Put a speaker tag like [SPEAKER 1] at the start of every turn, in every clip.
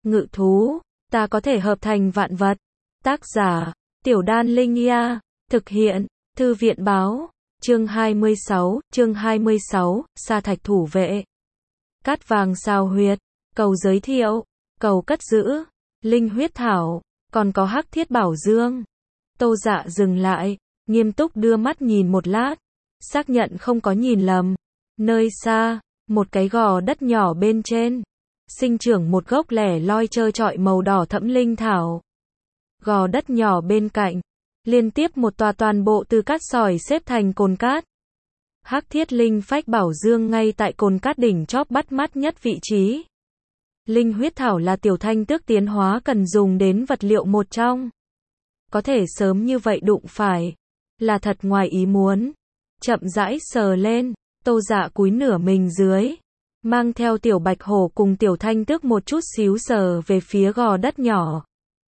[SPEAKER 1] ngự thú, ta có thể hợp thành vạn vật. Tác giả, Tiểu Đan Linh Ia, thực hiện, Thư viện báo, chương 26, Sa Thạch thủ vệ. Cát vàng sao huyệt, cầu giới thiệu, cầu cất giữ, linh huyết thảo, còn có hắc thiết bảo dương. Tô Dạ dừng lại, nghiêm túc đưa mắt nhìn một lát, xác nhận không có nhìn lầm. Nơi xa, một cái gò đất nhỏ bên trên, sinh trưởng một gốc lẻ loi trơ trọi màu đỏ thẫm linh thảo. Gò đất nhỏ bên cạnh, liên tiếp một tòa toàn bộ từ cát sỏi xếp thành cồn cát. Hắc thiết linh phách bảo dương ngay tại cồn cát đỉnh chóp bắt mắt nhất vị trí. Linh huyết thảo là Tiểu Thanh Tước tiến hóa cần dùng đến vật liệu một trong. Có thể sớm như vậy đụng phải, là thật ngoài ý muốn. Chậm rãi sờ lên, Tô Dạ cúi nửa mình dưới, mang theo Tiểu Bạch Hổ cùng Tiểu Thanh Tước một chút xíu sờ về phía gò đất nhỏ.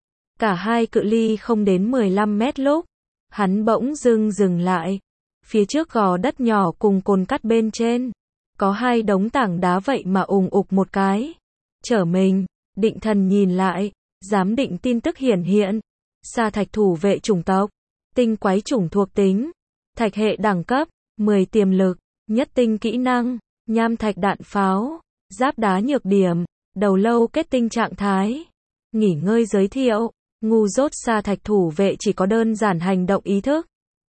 [SPEAKER 1] Cả hai cự ly không đến 15 mét lúc, hắn bỗng dừng lại. Phía trước gò đất nhỏ cùng cồn cát bên trên, có hai đống tảng đá vậy mà ùng ục một cái. Trở mình, định thần nhìn lại, giám định tin tức hiển hiện. Sa thạch thủ vệ chủng tộc, tinh quái chủng thuộc tính, thạch hệ đẳng cấp, 10 tiềm lực, nhất tinh kỹ năng, nham thạch đạn pháo, giáp đá nhược điểm, đầu lâu kết tinh trạng thái. Nghỉ ngơi giới thiệu, ngu dốt sa thạch thủ vệ chỉ có đơn giản hành động ý thức.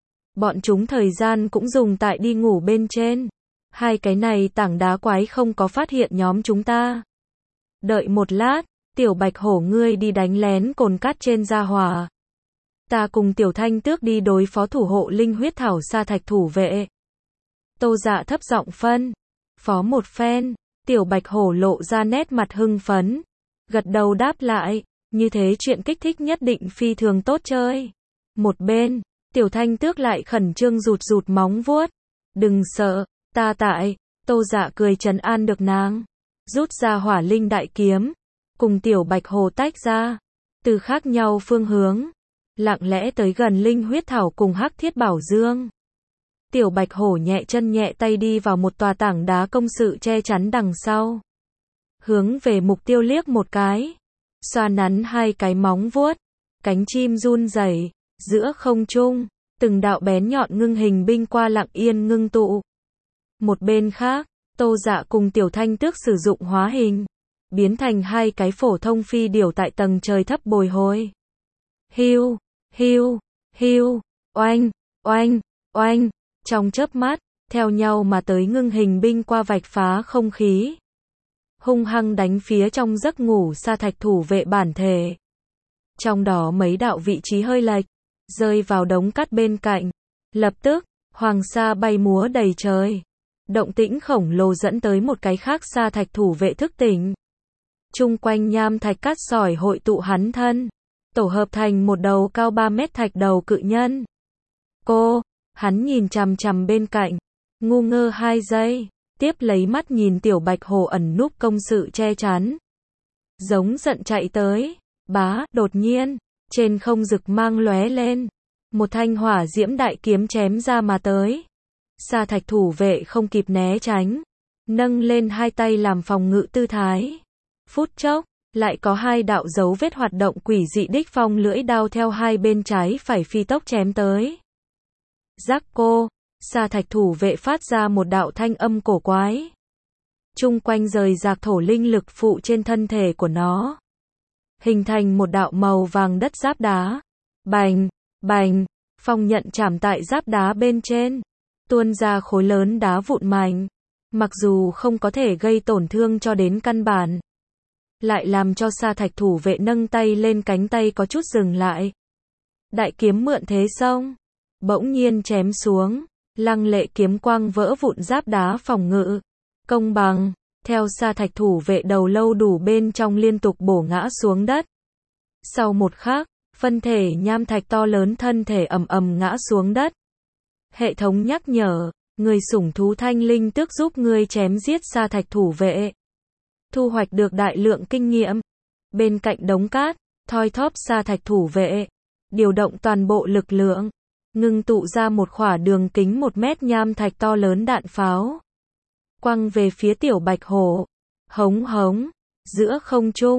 [SPEAKER 1] Bọn chúng thời gian cũng dùng tại đi ngủ bên trên. Hai cái này tảng đá quái không có phát hiện nhóm chúng ta. Đợi một lát, Tiểu Bạch Hổ ngươi đi đánh lén cồn cát trên gia hỏa. Ta cùng Tiểu Thanh Tước đi đối phó thủ hộ linh huyết thảo sa thạch thủ vệ. Tô Dạ thấp giọng phân phó một phen, Tiểu Bạch Hổ lộ ra nét mặt hưng phấn, gật đầu đáp lại, như thế chuyện kích thích nhất định phi thường tốt chơi. Một bên, Tiểu Thanh Tước lại khẩn trương rụt móng vuốt. Đừng sợ, ta tại. Tô Dạ cười trấn an được nàng, rút ra hỏa linh đại kiếm, cùng Tiểu Bạch Hổ tách ra, từ khác nhau phương hướng, lặng lẽ tới gần linh huyết thảo cùng hắc thiết bảo dương. Tiểu Bạch Hổ nhẹ chân nhẹ tay đi vào một tòa tảng đá công sự che chắn đằng sau. Hướng về mục tiêu liếc một cái, xoa nắn hai cái móng vuốt, cánh chim run rẩy, giữa không trung, từng đạo bén nhọn ngưng hình binh qua lặng yên ngưng tụ. Một bên khác, Tô Dạ cùng Tiểu Thanh Tước sử dụng hóa hình, biến thành hai cái phổ thông phi điểu tại tầng trời thấp bồi hồi. Hiu, hiu, hiu, oanh, oanh, oanh, trong chớp mắt, theo nhau mà tới ngưng hình binh qua vạch phá không khí. Hung hăng đánh phía trong giấc ngủ sa thạch thủ vệ bản thể. Trong đó mấy đạo vị trí hơi lệch, rơi vào đống cát bên cạnh. Lập tức, hoàng sa bay múa đầy trời. Động tĩnh khổng lồ dẫn tới một cái khác sa thạch thủ vệ thức tỉnh. Chung quanh nham thạch cát sỏi hội tụ hắn thân, tổ hợp thành một đầu cao 3 mét thạch đầu cự nhân. Hắn nhìn chằm chằm bên cạnh, ngu ngơ 2 giây, tiếp lấy mắt nhìn Tiểu Bạch Hổ ẩn núp công sự che chắn. Giống giận chạy tới, đột nhiên, trên không rực mang lóe lên, một thanh hỏa diễm đại kiếm chém ra mà tới. Sa thạch thủ vệ không kịp né tránh, nâng lên hai tay làm phòng ngự tư thái. Phút chốc, lại có hai đạo dấu vết hoạt động quỷ dị đích phong lưỡi đao theo hai bên trái phải phi tốc chém tới. Rắc cô, sa thạch thủ vệ phát ra một đạo thanh âm cổ quái. Chung quanh rời rạc thổ linh lực phụ trên thân thể của nó, hình thành một đạo màu vàng đất giáp đá. Bành, bành, phong nhận chạm tại giáp đá bên trên, tuôn ra khối lớn đá vụn mảnh. Mặc dù không có thể gây tổn thương cho đến căn bản, lại làm cho sa thạch thủ vệ nâng tay lên cánh tay có chút dừng lại. Đại kiếm mượn thế xông, bỗng nhiên chém xuống, lăng lệ kiếm quang vỡ vụn giáp đá phòng ngự. Công bằng, theo sa thạch thủ vệ đầu lâu đủ bên trong liên tục bổ ngã xuống đất. Sau một khắc, phân thể nham thạch to lớn thân thể ầm ầm ngã xuống đất. Hệ thống nhắc nhở, người sủng thú thanh linh tước giúp ngươi chém giết sa thạch thủ vệ. Thu hoạch được đại lượng kinh nghiệm. Bên cạnh đống cát, thoi thóp sa thạch thủ vệ, điều động toàn bộ lực lượng, ngưng tụ ra một khỏa đường kính 1 mét nham thạch to lớn đạn pháo. Quăng về phía Tiểu Bạch Hổ. Hống hống, giữa không trung,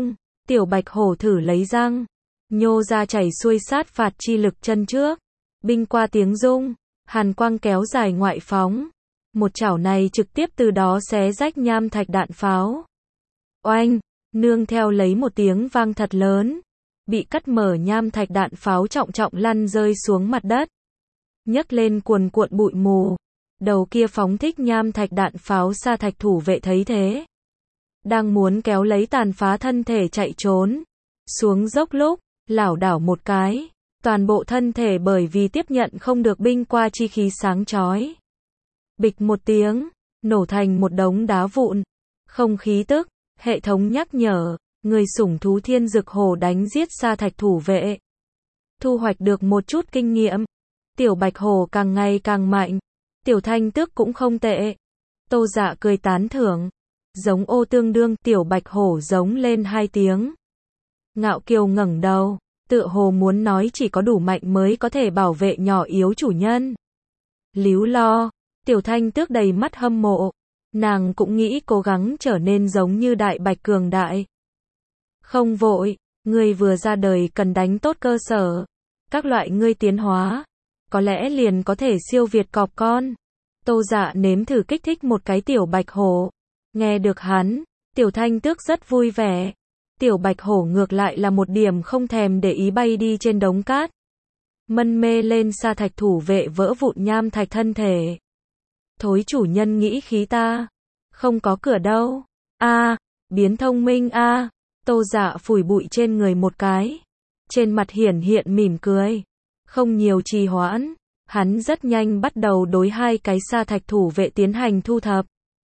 [SPEAKER 1] Tiểu Bạch Hổ thử lấy răng, nhô ra chảy xuôi sát phạt chi lực chân trước. Binh qua tiếng rung, hàn quang kéo dài ngoại phóng. Một chảo này trực tiếp từ đó xé rách nham thạch đạn pháo. Oanh, nương theo lấy một tiếng vang thật lớn. Bị cắt mở nham thạch đạn pháo trọng trọng lăn rơi xuống mặt đất. Nhấc lên cuồn cuộn bụi mù. Đầu kia phóng thích nham thạch đạn pháo Sa Thạch thủ vệ thấy thế. Đang muốn kéo lấy tàn phá thân thể chạy trốn. Xuống dốc lúc, lảo đảo một cái. Toàn bộ thân thể bởi vì tiếp nhận không được binh qua chi khí sáng chói. Bịch một tiếng, nổ thành một đống đá vụn. Không khí tức, hệ thống nhắc nhở, người sủng thú thiên dực hổ đánh giết Sa Thạch thủ vệ. Thu hoạch được một chút kinh nghiệm. Tiểu Bạch Hổ càng ngày càng mạnh. Tiểu Thanh Tước cũng không tệ. Tô Dạ cười tán thưởng. Giống ô tương đương, Tiểu Bạch Hổ giống lên 2 tiếng. Ngạo kiều ngẩng đầu, tựa hồ muốn nói chỉ có đủ mạnh mới có thể bảo vệ nhỏ yếu chủ nhân. Líu lo, Tiểu Thanh Tước đầy mắt hâm mộ. Nàng cũng nghĩ cố gắng trở nên giống như Đại Bạch cường đại. Không vội, ngươi vừa ra đời cần đánh tốt cơ sở. Các loại ngươi tiến hóa, có lẽ liền có thể siêu việt cọp con. Tô Dạ nếm thử kích thích một cái Tiểu Bạch Hổ. Nghe được hắn, Tiểu Thanh Tước rất vui vẻ. Tiểu Bạch Hổ ngược lại là một điểm không thèm để ý bay đi trên đống cát. Mân mê lên Sa Thạch thủ vệ vỡ vụn nham thạch thân thể. Thối chủ nhân nghĩ khí ta. Không có cửa đâu. Biến thông minh Tô Dạ phủi bụi trên người một cái. Trên mặt hiển hiện mỉm cười. Không nhiều trì hoãn. Hắn rất nhanh bắt đầu đối 2 cái Sa Thạch thủ vệ tiến hành thu thập.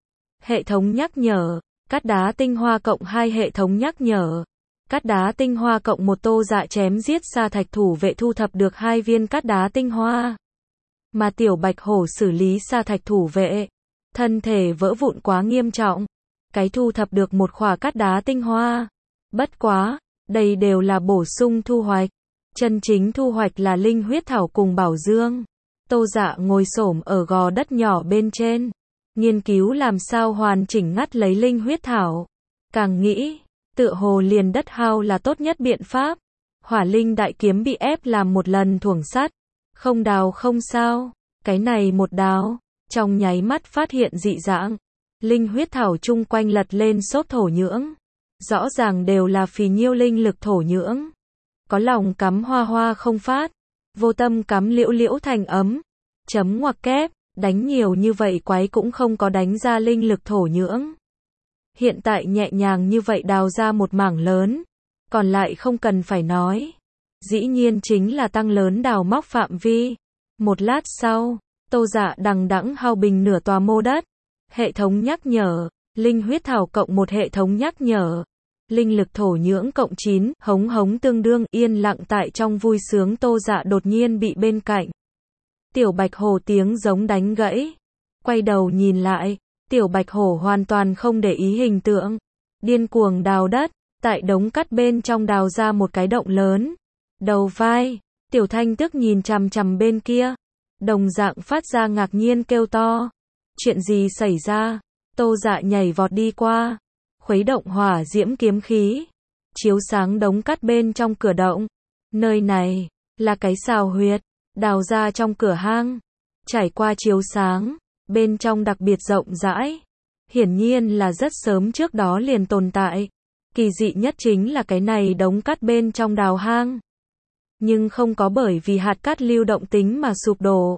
[SPEAKER 1] Hệ thống nhắc nhở. Cát đá tinh hoa cộng 2 hệ thống nhắc nhở. Cát đá tinh hoa cộng 1 Tô Dạ chém giết Sa Thạch thủ vệ thu thập được 2 viên cát đá tinh hoa. Mà Tiểu Bạch Hổ xử lý Sa Thạch thủ vệ. Thân thể vỡ vụn quá nghiêm trọng. Cái thu thập được một khỏa cát đá tinh hoa. Bất quá, đây đều là bổ sung thu hoạch. Chân chính thu hoạch là linh huyết thảo cùng bảo dương. Tô Dạ ngồi xổm ở gò đất nhỏ bên trên. Nghiên cứu làm sao hoàn chỉnh ngắt lấy linh huyết thảo. Càng nghĩ, tựa hồ liền đất hao là tốt nhất biện pháp. Hỏa linh đại kiếm bị ép làm một lần thuồng sắt. Không đào không sao. Cái này một đào, trong nháy mắt phát hiện dị dạng. Linh huyết thảo chung quanh lật lên xốp thổ nhưỡng. Rõ ràng đều là phì nhiêu linh lực thổ nhưỡng. Có lòng cắm hoa hoa không phát. Vô tâm cắm liễu liễu thành ấm. Chấm ngoặc kép. Đánh nhiều như vậy quái cũng không có đánh ra linh lực thổ nhưỡng. Hiện tại nhẹ nhàng như vậy đào ra một mảng lớn. Còn lại không cần phải nói. Dĩ nhiên chính là tăng lớn đào móc phạm vi. Một lát sau, Tô Dạ đằng đẵng hao bình nửa tòa mô đất. Hệ thống nhắc nhở. Linh huyết thảo cộng 1 hệ thống nhắc nhở. Linh lực thổ nhưỡng cộng 9, hống hống tương đương, yên lặng tại trong vui sướng. Tô Dạ đột nhiên bị bên cạnh Tiểu Bạch Hổ tiếng giống đánh gãy. Quay đầu nhìn lại, Tiểu Bạch Hổ hoàn toàn không để ý hình tượng. Điên cuồng đào đất, tại đống cát bên trong đào ra một cái động lớn. Đầu vai, Tiểu Thanh Tước nhìn chằm chằm bên kia. Đồng dạng phát ra ngạc nhiên kêu to. Chuyện gì xảy ra? Tô Dạ nhảy vọt đi qua. Khuấy động hỏa diễm kiếm khí. Chiếu sáng đống cát bên trong cửa động. Nơi này, là cái xào huyệt. Đào ra trong cửa hang. Trải qua chiếu sáng. Bên trong đặc biệt rộng rãi. Hiển nhiên là rất sớm trước đó liền tồn tại. Kỳ dị nhất chính là cái này đống cát bên trong đào hang. Nhưng không có bởi vì hạt cát lưu động tính mà sụp đổ.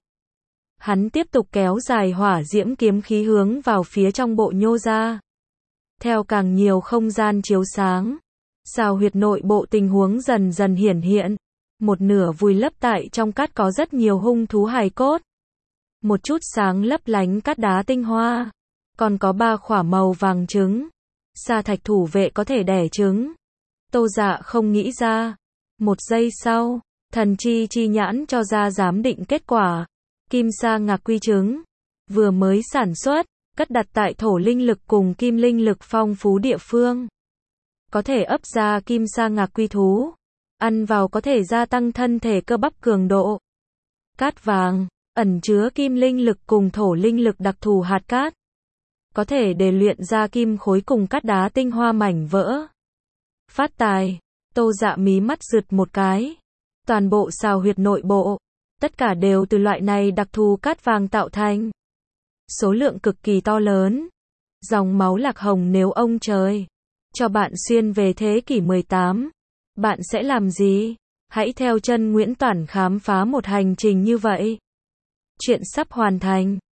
[SPEAKER 1] Hắn tiếp tục kéo dài hỏa diễm kiếm khí hướng vào phía trong bộ nhô ra. Theo càng nhiều không gian chiếu sáng, xào huyệt nội bộ tình huống dần dần hiển hiện. Một nửa vùi lấp tại trong cát có rất nhiều hung thú hài cốt. Một chút sáng lấp lánh cát đá tinh hoa. Còn có 3 khỏa màu vàng trứng. Sa Thạch thủ vệ có thể đẻ trứng. Tô Dạ không nghĩ ra. Một giây sau, thần chi nhãn cho ra giám định kết quả. Kim sa ngạc quy trứng. Vừa mới sản xuất, cất đặt tại thổ linh lực cùng kim linh lực phong phú địa phương. Có thể ấp ra kim sa ngạc quy thú. Ăn vào có thể gia tăng thân thể cơ bắp cường độ. Cát vàng, ẩn chứa kim linh lực cùng thổ linh lực đặc thù hạt cát. Có thể để luyện ra kim khối cùng cát đá tinh hoa mảnh vỡ. Phát tài. Tô Dạ mí mắt rượt một cái. Toàn bộ sao huyệt nội bộ, tất cả đều từ loại này đặc thù cát vàng tạo thành. Số lượng cực kỳ to lớn. Dòng máu lạc hồng, nếu ông trời cho bạn xuyên về thế kỷ 18, bạn sẽ làm gì? Hãy theo chân Nguyễn Toản khám phá một hành trình như vậy. Chuyện sắp hoàn thành.